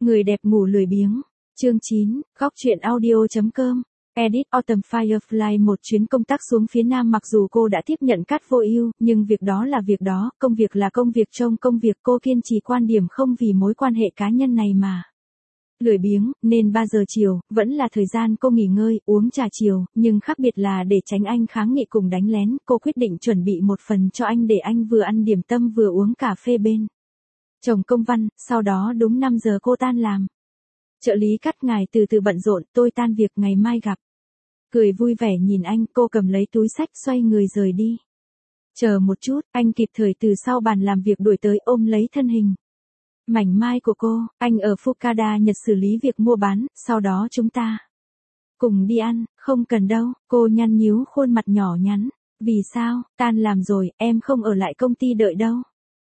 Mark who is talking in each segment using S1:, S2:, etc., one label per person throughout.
S1: Người đẹp ngủ lười biếng. Chương 9, góc truyện audio.com. Edit Autumn Firefly một chuyến công tác xuống phía Nam. Mặc dù cô đã tiếp nhận Cát Vô Ưu, nhưng việc đó là việc đó, công việc là công việc. Trong công việc cô kiên trì quan điểm không vì mối quan hệ cá nhân này mà lười biếng, nên 3 giờ chiều, vẫn là thời gian cô nghỉ ngơi, uống trà chiều, nhưng khác biệt là để tránh anh kháng nghị cùng đánh lén, cô quyết định chuẩn bị một phần cho anh để anh vừa ăn điểm tâm vừa uống cà phê bên chồng công văn, sau đó đúng 5 giờ cô tan làm. Trợ lý Cát, ngài từ từ bận rộn, tôi tan việc ngày mai gặp. Cười vui vẻ nhìn anh, cô cầm lấy túi xách xoay người rời đi. Chờ một chút, anh kịp thời từ sau bàn làm việc đuổi tới ôm lấy thân hình mảnh mai của cô. Anh ở Fukada Nhật xử lý việc mua bán, sau đó chúng ta cùng đi ăn. Không cần đâu, cô nhăn nhíu khuôn mặt nhỏ nhắn. Vì sao? Tan làm rồi, em không ở lại công ty đợi đâu.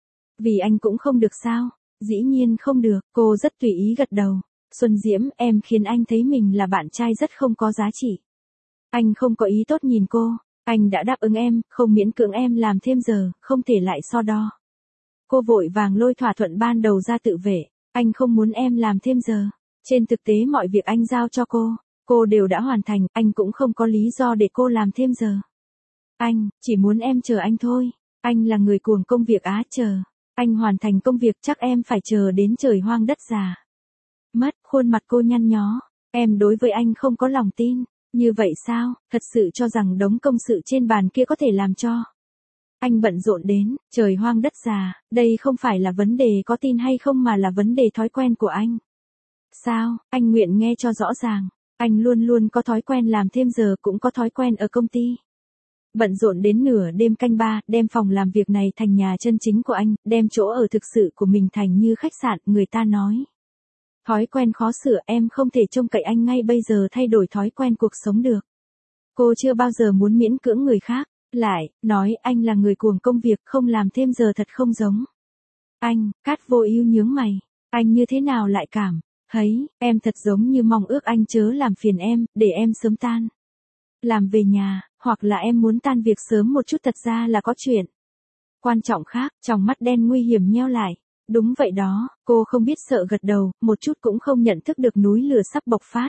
S1: Vì anh cũng không được sao? Dĩ nhiên không được, cô rất tùy ý gật đầu. Xuân Diễm, em khiến anh thấy mình là bạn trai rất không có giá trị. Anh không có ý tốt nhìn cô. Anh đã đáp ứng em, không miễn cưỡng em làm thêm giờ, không thể lại so đo. Cô vội vàng lôi thỏa thuận ban đầu ra tự vệ. Anh không muốn em làm thêm giờ. Trên thực tế mọi việc anh giao cho cô đều đã hoàn thành, anh cũng không có lý do để cô làm thêm giờ. Anh, chỉ muốn em chờ anh thôi. Anh là người cuồng công việc á, chờ anh hoàn thành công việc chắc em phải chờ đến trời hoang đất già mất. Khuôn mặt cô nhăn nhó. Em đối với anh không có lòng tin. Như vậy sao, thật sự cho rằng đống công sự trên bàn kia có thể làm cho anh bận rộn đến trời hoang đất già? Đây không phải là vấn đề có tin hay không mà là vấn đề thói quen của anh. Sao, anh nguyện nghe cho rõ ràng. Anh luôn luôn có thói quen làm thêm giờ, cũng có thói quen ở công ty bận rộn đến nửa đêm canh ba, đem phòng làm việc này thành nhà chân chính của anh, đem chỗ ở thực sự của mình thành như khách sạn. Người ta nói thói quen khó sửa, em không thể trông cậy anh ngay bây giờ thay đổi thói quen cuộc sống được. Cô chưa bao giờ muốn miễn cưỡng người khác. Lại, nói anh là người cuồng công việc, không làm thêm giờ thật không giống anh. Cát Vô Ưu nhướng mày. Anh như thế nào lại cảm thấy em thật giống như mong ước anh chớ làm phiền em, để em sớm tan làm về nhà, hoặc là em muốn tan việc sớm một chút. Thật ra là có chuyện quan trọng khác. Trong mắt đen nguy hiểm nheo lại. Đúng vậy đó, cô không biết sợ gật đầu, một chút cũng không nhận thức được núi lửa sắp bộc phát.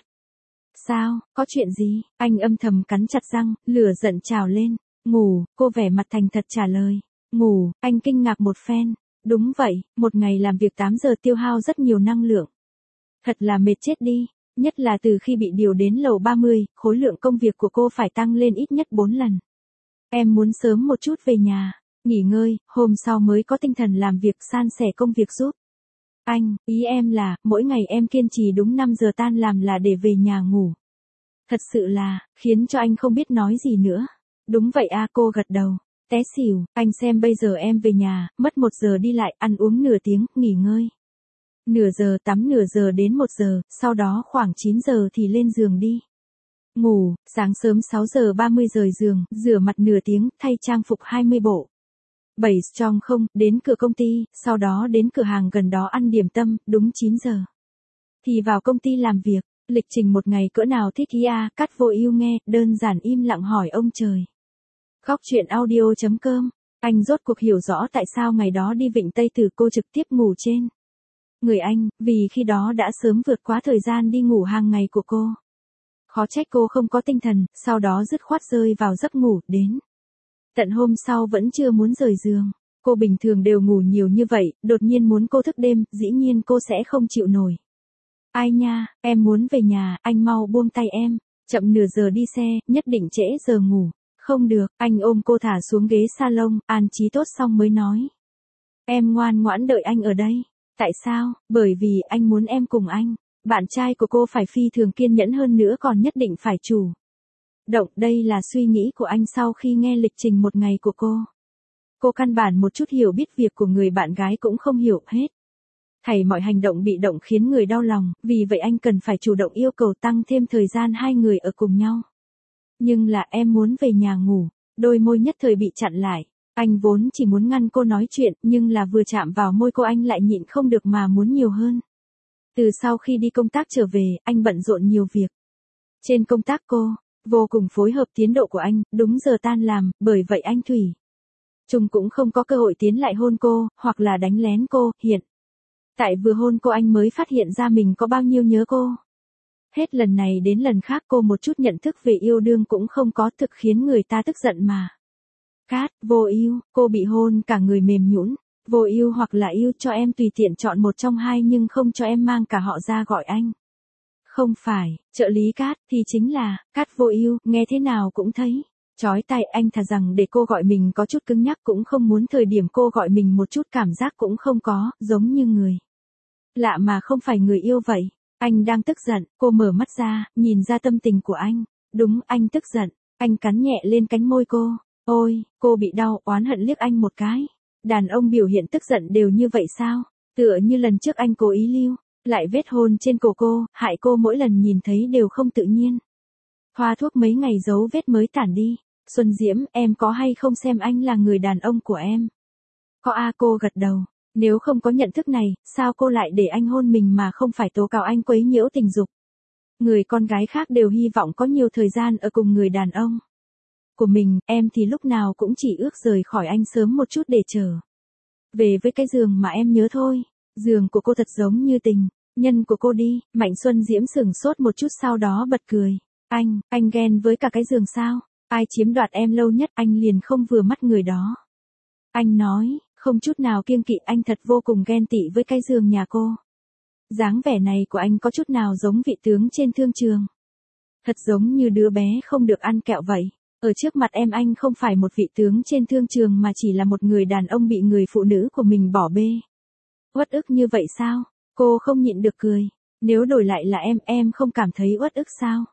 S1: Sao, có chuyện gì? Anh âm thầm cắn chặt răng, lửa giận trào lên. Ngủ, cô vẻ mặt thành thật trả lời. Ngủ, anh kinh ngạc một phen. Đúng vậy, một ngày làm việc 8 giờ tiêu hao rất nhiều năng lượng. Thật là mệt chết đi, nhất là từ khi bị điều đến lầu 30, khối lượng công việc của cô phải tăng lên ít nhất 4 lần. Em muốn sớm một chút về nhà, nghỉ ngơi, hôm sau mới có tinh thần làm việc, san sẻ công việc giúp anh. Ý em là, mỗi ngày em kiên trì đúng 5 giờ tan làm là để về nhà ngủ. Thật sự là, khiến cho anh không biết nói gì nữa. Đúng vậy à, cô gật đầu. Té xỉu, anh xem bây giờ em về nhà, mất 1 giờ đi lại, ăn uống nửa tiếng, nghỉ ngơi nửa giờ, tắm nửa giờ đến 1 giờ, sau đó khoảng 9 giờ thì lên giường đi ngủ. Sáng sớm 6 giờ 30 rời giường, rửa mặt nửa tiếng, thay trang phục 20 bộ. 7 strong không, đến cửa công ty, sau đó đến cửa hàng gần đó ăn điểm tâm, đúng 9 giờ thì vào công ty làm việc. Lịch trình một ngày cỡ nào thích ý à? Cát Vô Ưu nghe, đơn giản im lặng hỏi ông trời. Góc truyện audio.com. Anh rốt cuộc hiểu rõ tại sao ngày đó đi Vịnh Tây Tử cô trực tiếp ngủ trên người anh, vì khi đó đã sớm vượt quá thời gian đi ngủ hàng ngày của cô. Khó trách cô không có tinh thần, sau đó dứt khoát rơi vào giấc ngủ, đến tận hôm sau vẫn chưa muốn rời giường. Cô bình thường đều ngủ nhiều như vậy, đột nhiên muốn cô thức đêm, dĩ nhiên cô sẽ không chịu nổi. Ai nha, em muốn về nhà, anh mau buông tay em, chậm nửa giờ đi xe, nhất định trễ giờ ngủ. Không được, anh ôm cô thả xuống ghế salon, an trí tốt xong mới nói. Em ngoan ngoãn đợi anh ở đây. Tại sao? Bởi vì anh muốn em cùng anh. Bạn trai của cô phải phi thường kiên nhẫn hơn nữa, còn nhất định phải chủ động. Đây là suy nghĩ của anh sau khi nghe lịch trình một ngày của cô. Cô căn bản một chút hiểu biết việc của người bạn gái cũng không hiểu hết. Thảy mọi hành động bị động khiến người đau lòng, vì vậy anh cần phải chủ động yêu cầu tăng thêm thời gian hai người ở cùng nhau. Nhưng là em muốn về nhà ngủ, đôi môi nhất thời bị chặn lại. Anh vốn chỉ muốn ngăn cô nói chuyện, nhưng là vừa chạm vào môi cô anh lại nhịn không được mà muốn nhiều hơn. Từ sau khi đi công tác trở về, anh bận rộn nhiều việc. Trên công tác cô vô cùng phối hợp tiến độ của anh, đúng giờ tan làm, bởi vậy anh thủy chung cũng không có cơ hội tiến lại hôn cô, hoặc là đánh lén cô. Hiện Tại vừa hôn cô anh mới phát hiện ra mình có bao nhiêu nhớ cô. Hết lần này đến lần khác cô một chút nhận thức về yêu đương cũng không có, thực khiến người ta tức giận mà. Cát, vô ưu, cô bị hôn cả người mềm nhũn. Vô ưu hoặc là yêu, cho em tùy tiện chọn một trong hai nhưng không cho em mang cả họ ra gọi anh. Không phải, trợ lý Cát thì chính là, Cát vô ưu, nghe thế nào cũng thấy chói tai. Anh thà rằng để cô gọi mình có chút cứng nhắc cũng không muốn thời điểm cô gọi mình một chút cảm giác cũng không có, giống như người lạ mà không phải người yêu vậy. Anh đang tức giận, cô mở mắt ra, nhìn ra tâm tình của anh. Đúng, anh tức giận. Anh cắn nhẹ lên cánh môi cô. Ôi, cô bị đau, oán hận liếc anh một cái. Đàn ông biểu hiện tức giận đều như vậy sao? Tựa như lần trước anh cố ý lưu lại vết hôn trên cổ cô, hại cô mỗi lần nhìn thấy đều không tự nhiên. Thoa thuốc mấy ngày dấu vết mới tản đi. Xuân Diễm, em có hay không xem anh là người đàn ông của em? Có a, cô gật đầu. Nếu không có nhận thức này, sao cô lại để anh hôn mình mà không phải tố cáo anh quấy nhiễu tình dục? Người con gái khác đều hy vọng có nhiều thời gian ở cùng người đàn ông của mình, em thì lúc nào cũng chỉ ước rời khỏi anh sớm một chút để trở về với cái giường mà em nhớ thôi. Giường của cô thật giống như tình nhân của cô đi. Mạnh Xuân Diễm sửng sốt một chút sau đó bật cười. Anh ghen với cả cái giường sao? Ai chiếm đoạt em lâu nhất anh liền không vừa mắt người đó. Anh nói, không chút nào kiêng kỵ, anh thật vô cùng ghen tị với cái giường nhà cô. Dáng vẻ này của anh có chút nào giống vị tướng trên thương trường. Thật giống như đứa bé không được ăn kẹo vậy. Ở trước mặt em anh không phải một vị tướng trên thương trường mà chỉ là một người đàn ông bị người phụ nữ của mình bỏ bê. Uất ức như vậy sao? Cô không nhịn được cười. Nếu đổi lại là em không cảm thấy uất ức sao?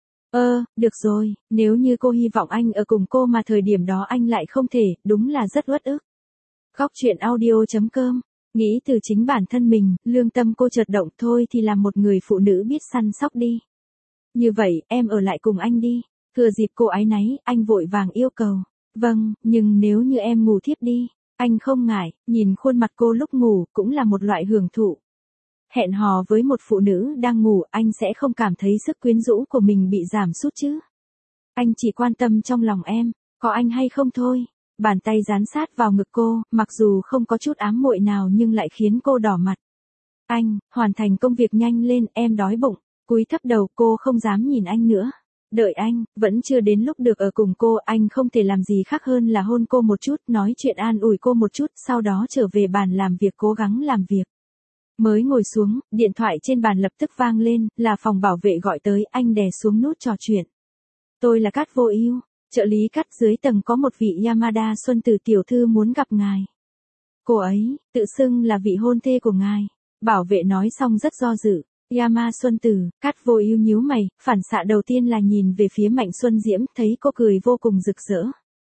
S1: Được rồi, nếu như cô hy vọng anh ở cùng cô mà thời điểm đó anh lại không thể, đúng là rất uất ức. Góc chuyện audio.com. Nghĩ từ chính bản thân mình, lương tâm cô chợt động, thôi thì làm một người phụ nữ biết săn sóc đi. Như vậy, em ở lại cùng anh đi. Thừa dịp cô áy náy, anh vội vàng yêu cầu. Vâng, nhưng nếu như em ngủ thiếp đi, anh không ngại. Nhìn khuôn mặt cô lúc ngủ cũng là một loại hưởng thụ. Hẹn hò với một phụ nữ đang ngủ, anh sẽ không cảm thấy sức quyến rũ của mình bị giảm sút chứ. Anh chỉ quan tâm trong lòng em, có anh hay không thôi. Bàn tay dán sát vào ngực cô, mặc dù không có chút ám muội nào nhưng lại khiến cô đỏ mặt. Anh, hoàn thành công việc nhanh lên, em đói bụng. Cúi thấp đầu, cô không dám nhìn anh nữa. Đợi anh, vẫn chưa đến lúc được ở cùng cô, anh không thể làm gì khác hơn là hôn cô một chút, nói chuyện an ủi cô một chút, sau đó trở về bàn làm việc cố gắng làm việc. Mới ngồi xuống, điện thoại trên bàn lập tức vang lên, là phòng bảo vệ gọi tới, anh đè xuống nút trò chuyện. Tôi là Cát Vô Ưu, trợ lý Cát, dưới tầng có một vị Yamada Xuân Tử tiểu thư muốn gặp ngài. Cô ấy, tự xưng là vị hôn thê của ngài. Bảo vệ nói xong rất do dự. Yama Xuân Tử, Cát Vô Ưu nhíu mày, phản xạ đầu tiên là nhìn về phía Mạnh Xuân Diễm, thấy cô cười vô cùng rực rỡ.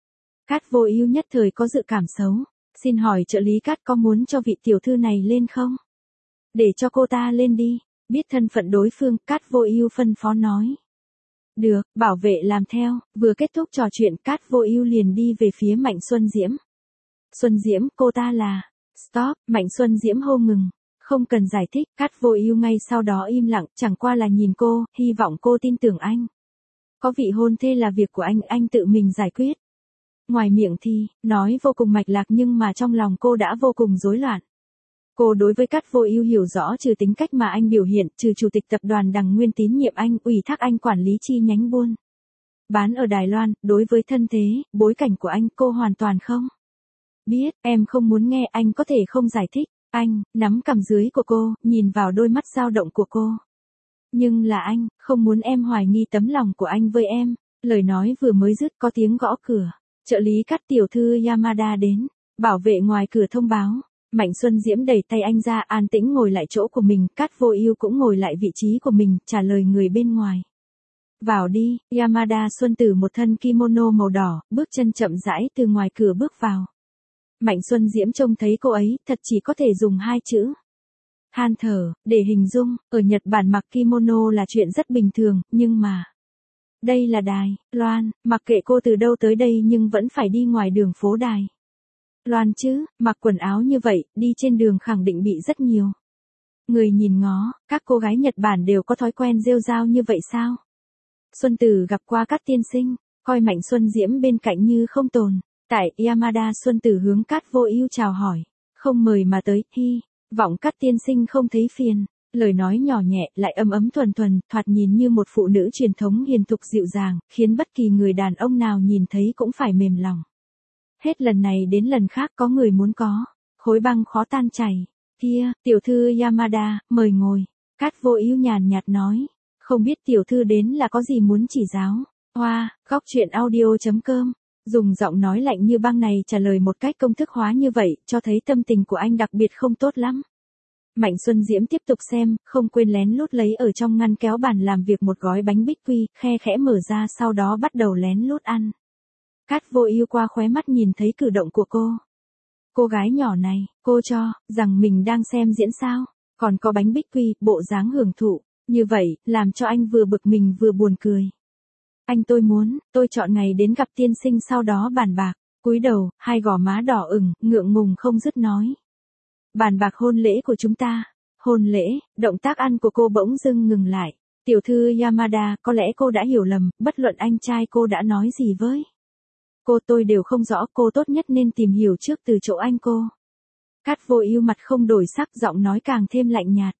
S1: Cát Vô Ưu nhất thời có dự cảm xấu. Xin hỏi trợ lý Cát có muốn cho vị tiểu thư này lên không? Để cho cô ta lên đi. Biết thân phận đối phương, Cát Vô Ưu phân phó nói. Được, bảo vệ làm theo. Vừa kết thúc trò chuyện, Cát Vô Ưu liền đi về phía Mạnh Xuân Diễm. Xuân Diễm, cô ta là... Stop, Mạnh Xuân Diễm hô ngừng. Không cần giải thích, Cát Vô Ưu ngay sau đó im lặng, chẳng qua là nhìn cô, hy vọng cô tin tưởng anh. Có vị hôn thê là việc của anh tự mình giải quyết. Ngoài miệng thì, nói vô cùng mạch lạc nhưng mà trong lòng cô đã vô cùng rối loạn. Cô đối với Cát Vô Ưu hiểu rõ, trừ tính cách mà anh biểu hiện, trừ chủ tịch tập đoàn Đằng Nguyên tín nhiệm anh, ủy thác anh quản lý chi nhánh buôn bán ở Đài Loan, đối với thân thế, bối cảnh của anh cô hoàn toàn không biết. Em không muốn nghe, anh có thể không giải thích. Anh nắm cằm dưới của cô, nhìn vào đôi mắt dao động của cô. Nhưng là anh không muốn em hoài nghi tấm lòng của anh với em. Lời nói vừa mới dứt có tiếng gõ cửa. Trợ lý Cát tiểu thư Yamada đến. Bảo vệ ngoài cửa thông báo. Mạnh Xuân Diễm đẩy tay anh ra, an tĩnh ngồi lại chỗ của mình. Cát Vô Ưu cũng ngồi lại vị trí của mình, trả lời người bên ngoài. Vào đi. Yamada Xuân Tử một thân kimono màu đỏ, bước chân chậm rãi từ ngoài cửa bước vào. Mạnh Xuân Diễm trông thấy cô ấy, thật chỉ có thể dùng hai chữ than thở để hình dung. Ở Nhật Bản mặc kimono là chuyện rất bình thường, nhưng mà đây là Đài Loan, mặc kệ cô từ đâu tới đây nhưng vẫn phải đi ngoài đường phố Đài Loan chứ. Mặc quần áo như vậy, đi trên đường khẳng định bị rất nhiều người nhìn ngó. Các cô gái Nhật Bản đều có thói quen rêu rao như vậy sao? Xuân Tử gặp qua các tiên sinh, coi Mạnh Xuân Diễm bên cạnh như không tồn tại. Yamada Xuân Tử hướng Cát Vô Ưu chào hỏi. Không mời mà tới, hi. Vọng Cát tiên sinh không thấy phiền. Lời nói nhỏ nhẹ lại ấm ấm thuần thuần, thoạt nhìn như một phụ nữ truyền thống hiền thục dịu dàng, khiến bất kỳ người đàn ông nào nhìn thấy cũng phải mềm lòng. Hết lần này đến lần khác có người muốn có. Khối băng khó tan chảy. Kia, tiểu thư Yamada, mời ngồi. Cát Vô Ưu nhàn nhạt nói. Không biết tiểu thư đến là có gì muốn chỉ giáo. Hoa, góc truyện audio.com. Dùng giọng nói lạnh như băng này trả lời một cách công thức hóa như vậy, cho thấy tâm tình của anh đặc biệt không tốt lắm. Mạnh Xuân Diễm tiếp tục xem, không quên lén lút lấy ở trong ngăn kéo bàn làm việc một gói bánh bích quy, khe khẽ mở ra sau đó bắt đầu lén lút ăn. Cát Vô Ưu qua khóe mắt nhìn thấy cử động của cô. Cô gái nhỏ này, cô cho rằng mình đang xem diễn sao, còn có bánh bích quy, bộ dáng hưởng thụ, như vậy, làm cho anh vừa bực mình vừa buồn cười. Anh tôi chọn ngày đến gặp tiên sinh sau đó bàn bạc, cúi đầu, hai gò má đỏ ửng, ngượng ngùng không dứt nói. Bàn bạc hôn lễ của chúng ta. Hôn lễ, động tác ăn của cô bỗng dưng ngừng lại. Tiểu thư Yamada, có lẽ cô đã hiểu lầm, bất luận anh trai cô đã nói gì với tôi đều không rõ, cô tốt nhất nên tìm hiểu trước từ chỗ anh cô. Cát Vô Ưu mặt không đổi sắc, giọng nói càng thêm lạnh nhạt.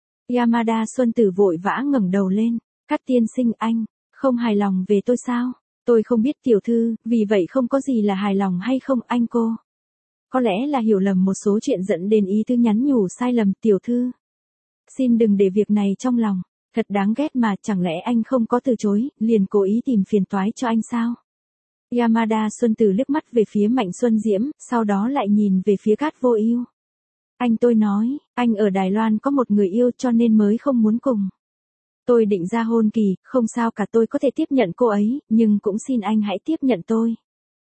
S1: Yamada Xuân Tử vội vã ngẩng đầu lên. Cát tiên sinh, anh không hài lòng về tôi sao? Tôi không biết tiểu thư, vì vậy không có gì là hài lòng hay không anh cô. Có lẽ là hiểu lầm một số chuyện dẫn đến ý thư nhắn nhủ sai lầm, tiểu thư. Xin đừng để việc này trong lòng, thật đáng ghét mà, chẳng lẽ anh không có từ chối, liền cố ý tìm phiền toái cho anh sao? Yamada Xuân Tử liếc mắt về phía Mạnh Xuân Diễm, sau đó lại nhìn về phía Cát Vô Ưu. Tôi nói, anh ở Đài Loan có một người yêu cho nên mới không muốn cùng tôi định ra hôn kỳ, không sao cả, tôi có thể tiếp nhận cô ấy, nhưng cũng xin anh hãy tiếp nhận tôi.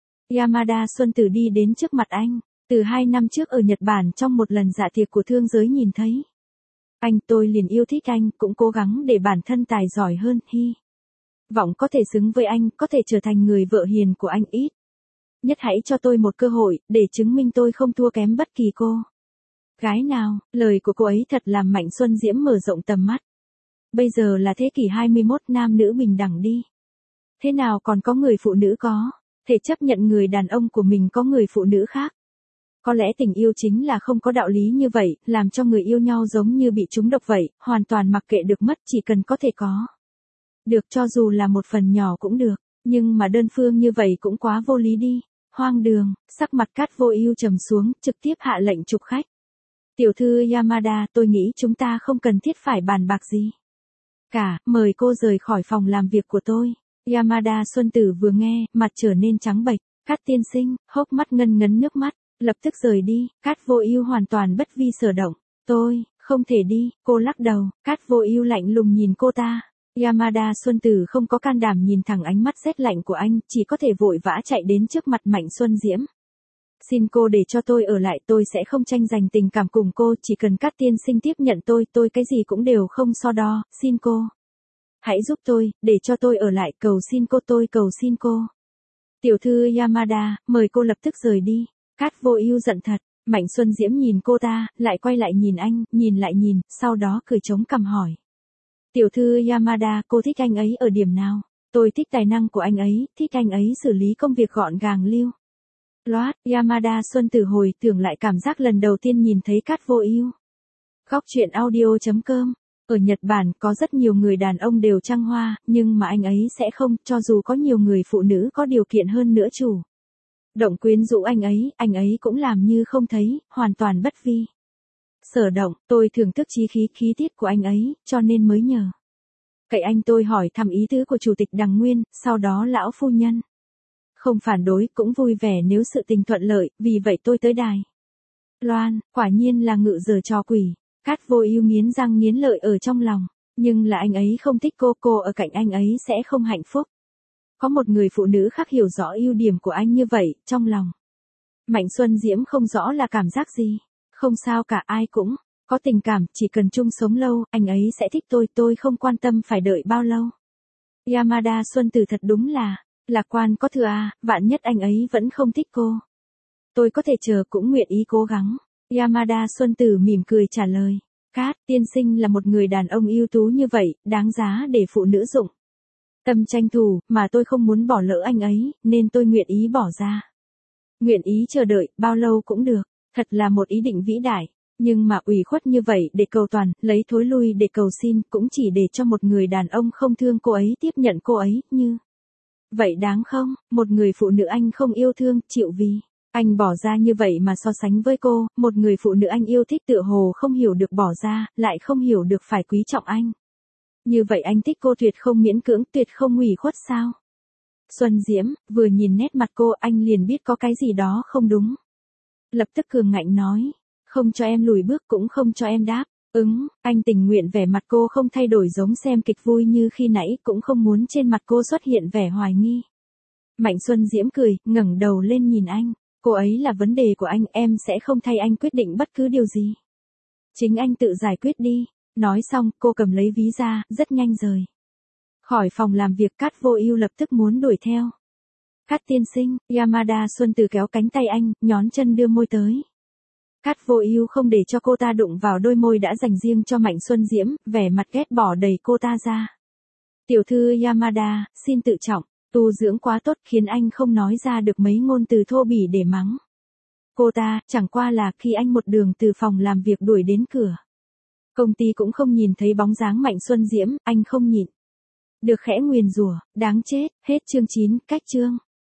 S1: Yamada Xuân Tử đi đến trước mặt anh. Từ 2 năm trước ở Nhật Bản trong một lần dạ tiệc của thương giới nhìn thấy tôi liền yêu thích anh, cũng cố gắng để bản thân tài giỏi hơn, hy vọng có thể xứng với anh, có thể trở thành người vợ hiền của anh, ít nhất hãy cho tôi một cơ hội, để chứng minh tôi không thua kém bất kỳ cô gái nào. Lời của cô ấy thật làm Mạnh Xuân Diễm mở rộng tầm mắt. Bây giờ là thế kỷ 21, nam nữ bình đẳng đi. Thế nào còn có người phụ nữ có thể chấp nhận người đàn ông của mình có người phụ nữ khác? Có lẽ tình yêu chính là không có đạo lý như vậy, làm cho người yêu nhau giống như bị trúng độc vậy, hoàn toàn mặc kệ được mất, chỉ cần có thể có được, cho dù là một phần nhỏ cũng được, nhưng mà đơn phương như vậy cũng quá vô lý đi. Hoang đường. Sắc mặt Cát Vô Ưu trầm xuống, trực tiếp hạ lệnh chụp khách. Tiểu thư Yamada, tôi nghĩ chúng ta không cần thiết phải bàn bạc gì cả, mời cô rời khỏi phòng làm việc của tôi. Yamada Xuân Tử vừa nghe, mặt trở nên trắng bệch. Cát tiên sinh, hốc mắt ngân ngấn nước mắt, lập tức rời đi. Cát Vô Ưu hoàn toàn bất vi sở động. Tôi không thể đi. Cô lắc đầu. Cát Vô Ưu lạnh lùng nhìn cô ta. Yamada Xuân Tử không có can đảm nhìn thẳng ánh mắt rét lạnh của anh, chỉ có thể vội vã chạy đến trước mặt Mạnh Xuân Diễm. Xin cô để cho tôi ở lại, tôi sẽ không tranh giành tình cảm cùng cô, chỉ cần Cát tiên sinh tiếp nhận tôi cái gì cũng đều không so đo, xin cô hãy giúp tôi, để cho tôi ở lại, cầu xin cô, tôi cầu xin cô. Tiểu thư Yamada, mời cô lập tức rời đi. Cát Vô Ưu giận thật. Mạnh Xuân Diễm nhìn cô ta, lại quay lại nhìn anh, nhìn lại nhìn, sau đó cười chống cằm hỏi. Tiểu thư Yamada, cô thích anh ấy ở điểm nào? Tôi thích tài năng của anh ấy, thích anh ấy xử lý công việc gọn gàng lưu loát. Yamada Xuân Tử hồi tưởng lại cảm giác lần đầu tiên nhìn thấy Cát Vô Ưu. Góc truyện audio.com. Ở Nhật Bản có rất nhiều người đàn ông đều trăng hoa, nhưng mà anh ấy sẽ không, cho dù có nhiều người phụ nữ có điều kiện hơn nữa chủ động quyến rũ anh ấy cũng làm như không thấy, hoàn toàn bất vi sở động. Tôi thưởng thức chí khí tiết của anh ấy, cho nên mới nhờ cậy anh. Tôi hỏi thăm ý tứ của chủ tịch Đằng Nguyên, sau đó lão phu nhân không phản đối, cũng vui vẻ nếu sự tình thuận lợi, vì vậy tôi tới Đài Loan. Quả nhiên là ngự giở trò quỷ. Cát Vô Ưu nghiến răng nghiến lợi ở trong lòng, nhưng là anh ấy không thích cô ở cạnh anh ấy sẽ không hạnh phúc. Có một người phụ nữ khác hiểu rõ ưu điểm của anh như vậy, trong lòng Mạnh Xuân Diễm không rõ là cảm giác gì. Không sao cả, ai cũng có tình cảm, chỉ cần chung sống lâu, anh ấy sẽ thích tôi không quan tâm phải đợi bao lâu. Yamada Xuân Tử thật đúng là lạc quan có thừa à, vạn nhất anh ấy vẫn không thích cô. Tôi có thể chờ, cũng nguyện ý cố gắng. Yamada Xuân Tử mỉm cười trả lời. Cát tiên sinh là một người đàn ông ưu tú như vậy, đáng giá để phụ nữ dụng tâm tranh thủ, mà tôi không muốn bỏ lỡ anh ấy, nên tôi nguyện ý bỏ ra. Nguyện ý chờ đợi, bao lâu cũng được. Thật là một ý định vĩ đại. Nhưng mà ủy khuất như vậy để cầu toàn, lấy thối lui để cầu xin, cũng chỉ để cho một người đàn ông không thương cô ấy tiếp nhận cô ấy, như vậy đáng không? Một người phụ nữ anh không yêu thương, chịu vì anh bỏ ra như vậy mà so sánh với cô, một người phụ nữ anh yêu thích tựa hồ không hiểu được bỏ ra, lại không hiểu được phải quý trọng anh. Như vậy anh thích cô tuyệt không miễn cưỡng, tuyệt không ủy khuất sao? Xuân Diễm, vừa nhìn nét mặt cô anh liền biết có cái gì đó không đúng. Lập tức cường ngạnh nói, không cho em lùi bước cũng không cho em đáp. Anh tình nguyện vẻ mặt cô không thay đổi giống xem kịch vui như khi nãy, cũng không muốn trên mặt cô xuất hiện vẻ hoài nghi. Mạnh Xuân Diễm cười, ngẩng đầu lên nhìn anh. Cô ấy là vấn đề của anh, em sẽ không thay anh quyết định bất cứ điều gì. Chính anh tự giải quyết đi. Nói xong, cô cầm lấy ví ra, rất nhanh rời khỏi phòng làm việc. Cát Vô Ưu lập tức muốn đuổi theo. Cát tiên sinh, Yamada Xuân Từ kéo cánh tay anh, nhón chân đưa môi tới. Cát Vô Ưu không để cho cô ta đụng vào đôi môi đã dành riêng cho Mạnh Xuân Diễm, vẻ mặt ghét bỏ đẩy cô ta ra. Tiểu thư Yamada, xin tự trọng, tu dưỡng quá tốt khiến anh không nói ra được mấy ngôn từ thô bỉ để mắng cô ta, chẳng qua là khi anh một đường từ phòng làm việc đuổi đến cửa công ty cũng không nhìn thấy bóng dáng Mạnh Xuân Diễm, anh không nhịn được khẽ nguyền rủa, đáng chết. Hết chương 9, cách chương.